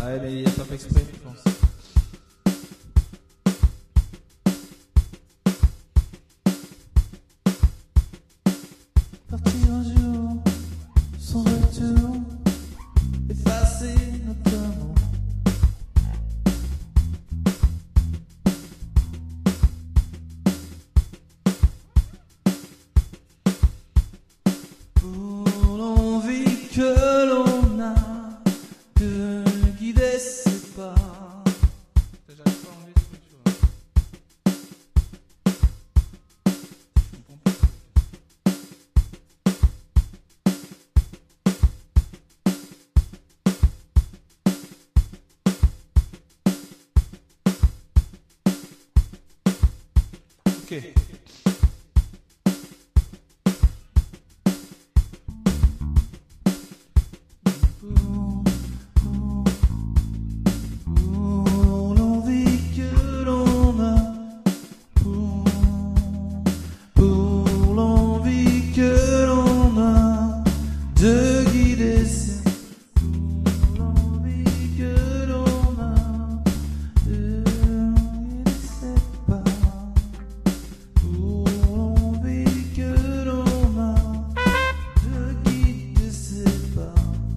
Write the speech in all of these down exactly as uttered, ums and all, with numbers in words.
Ouais, mais il a pas fait exprès, je pense. Partir un jour, sans retour, effacer notre amour. Pour l'envie que l'on a de guider ses pas. J'arrive pas à enlever ce truc, tu vois. Je comprends pas. Ok. Pour, pour, pour l'envie que l'on a, pour, pour l'envie que l'on a de guider ses, pour l'envie que l'on a de guider ses pas, pour l'envie que l'on a de guider ses pas.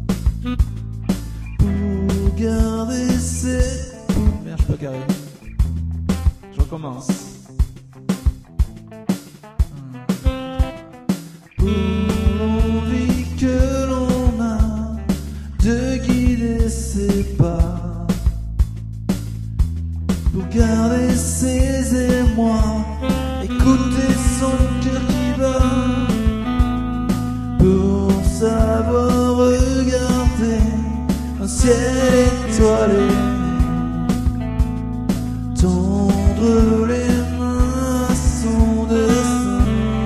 Pour garder ses... Merde, je suis pas carré. Je recommence. Pour l'envie que l'on a de guider ses pas, pour garder ses émois, écouter son cœur qui bat, pour savoir regarder un ciel étoilé, tendre les mains à son destin,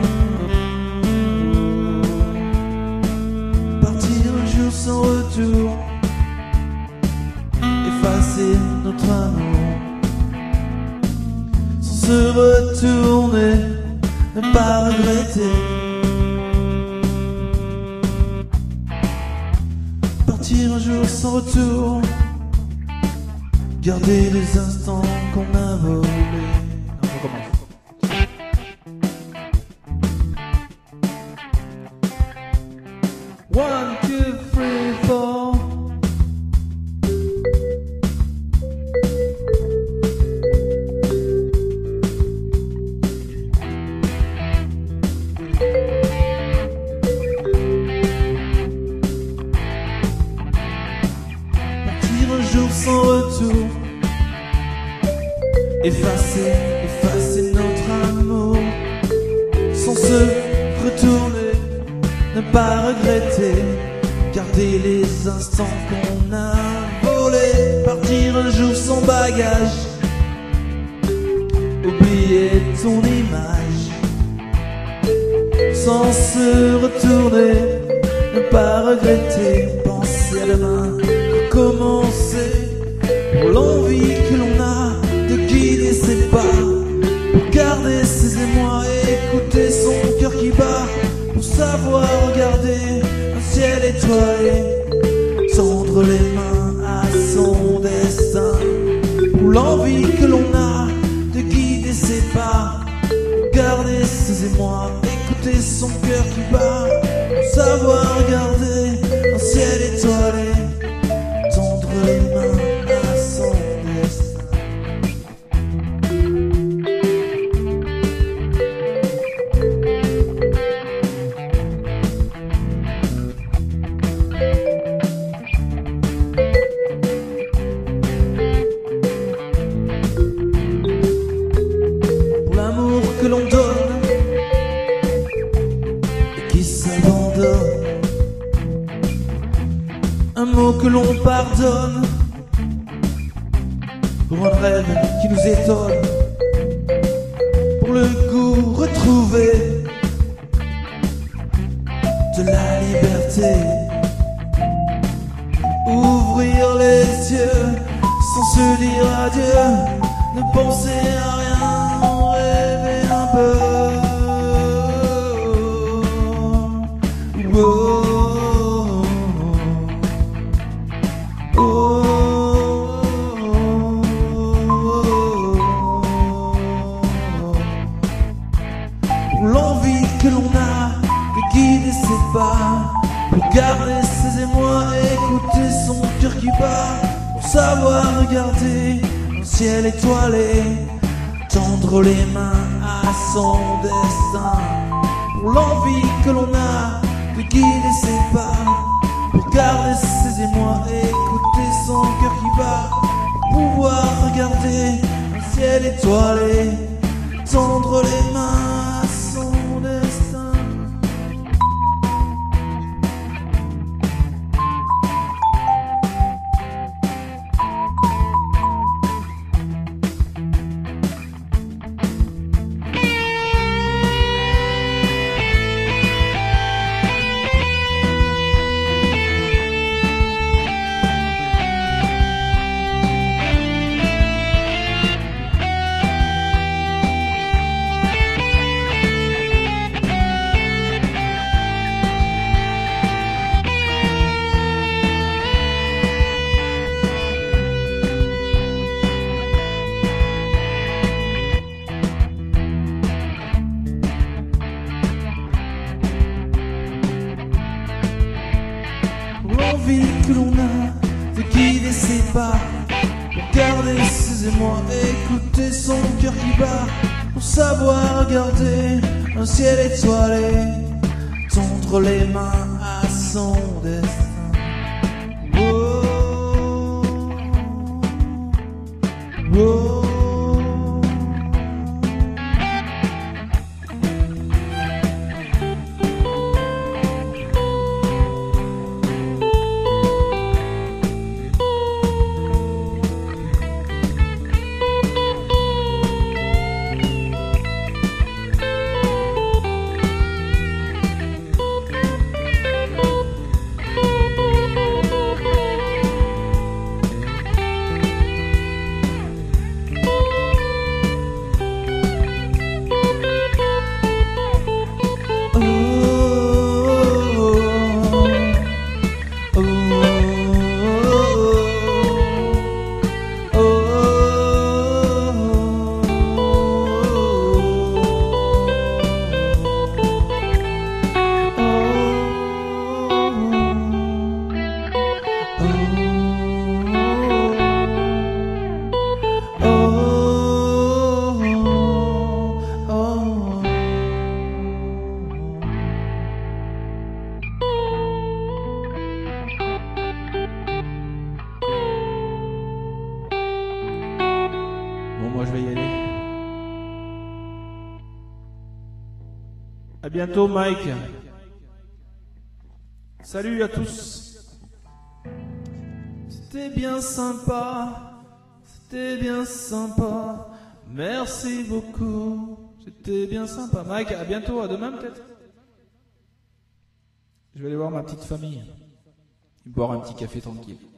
partir un jour sans retour, effacer notre amour, sans se retourner, ne pas regretter. Partir un jour sans retour, garder les instants qu'on a volés. Non, je recommence. One, two, three, four. Partir un jour sans retour, effacer, effacer notre amour, sans se retourner, ne pas regretter, garder les instants qu'on a volés. Partir un jour sans bagage, oublier ton image, sans se retourner, ne pas regretter, penser à demain, recommencer. Pour l'envie que l'on a de guider ses pas, pour garder ses émois et écouter son cœur qui bat, pour savoir regarder un ciel étoilé, tendre les mains à son destin. Pour l'envie que l'on a de guider ses pas, pour garder ses émois, écouter son cœur qui bat, pour savoir regarder un ciel étoilé, tendre les mains à son destin. Pour l'amour que l'on donne et qui s'abandonne, un mot que l'on pardonne, pour un rêve qui nous étonne, pour le goût retrouvé de la liberté, ouvrir les yeux sans se dire adieu, ne penser à rien, rêver un peu. Oh, oh, oh. que l'on a de guider ses pas, pour garder ses émois et écouter son cœur qui bat, pour savoir regarder un ciel étoilé, tendre les mains à son destin, pour l'envie que l'on a de guider ses pas, pour garder ses émois et écouter son cœur qui bat, pour pouvoir regarder un ciel étoilé, tendre les mains à son destin. L'envie que l'on a de guider ses pas, pour garder ses émois et écouter son cœur qui bat, pour savoir regarder un ciel étoilé, tendre les mains à son destin. Oh, oh. Bon, moi je vais y aller. À bientôt, Mike. Salut à tous. C'était bien sympa. C'était bien sympa. Merci beaucoup. C'était bien sympa. Mike, à bientôt. À demain peut-être. Je vais aller voir ma petite famille. Boire un petit café tranquille.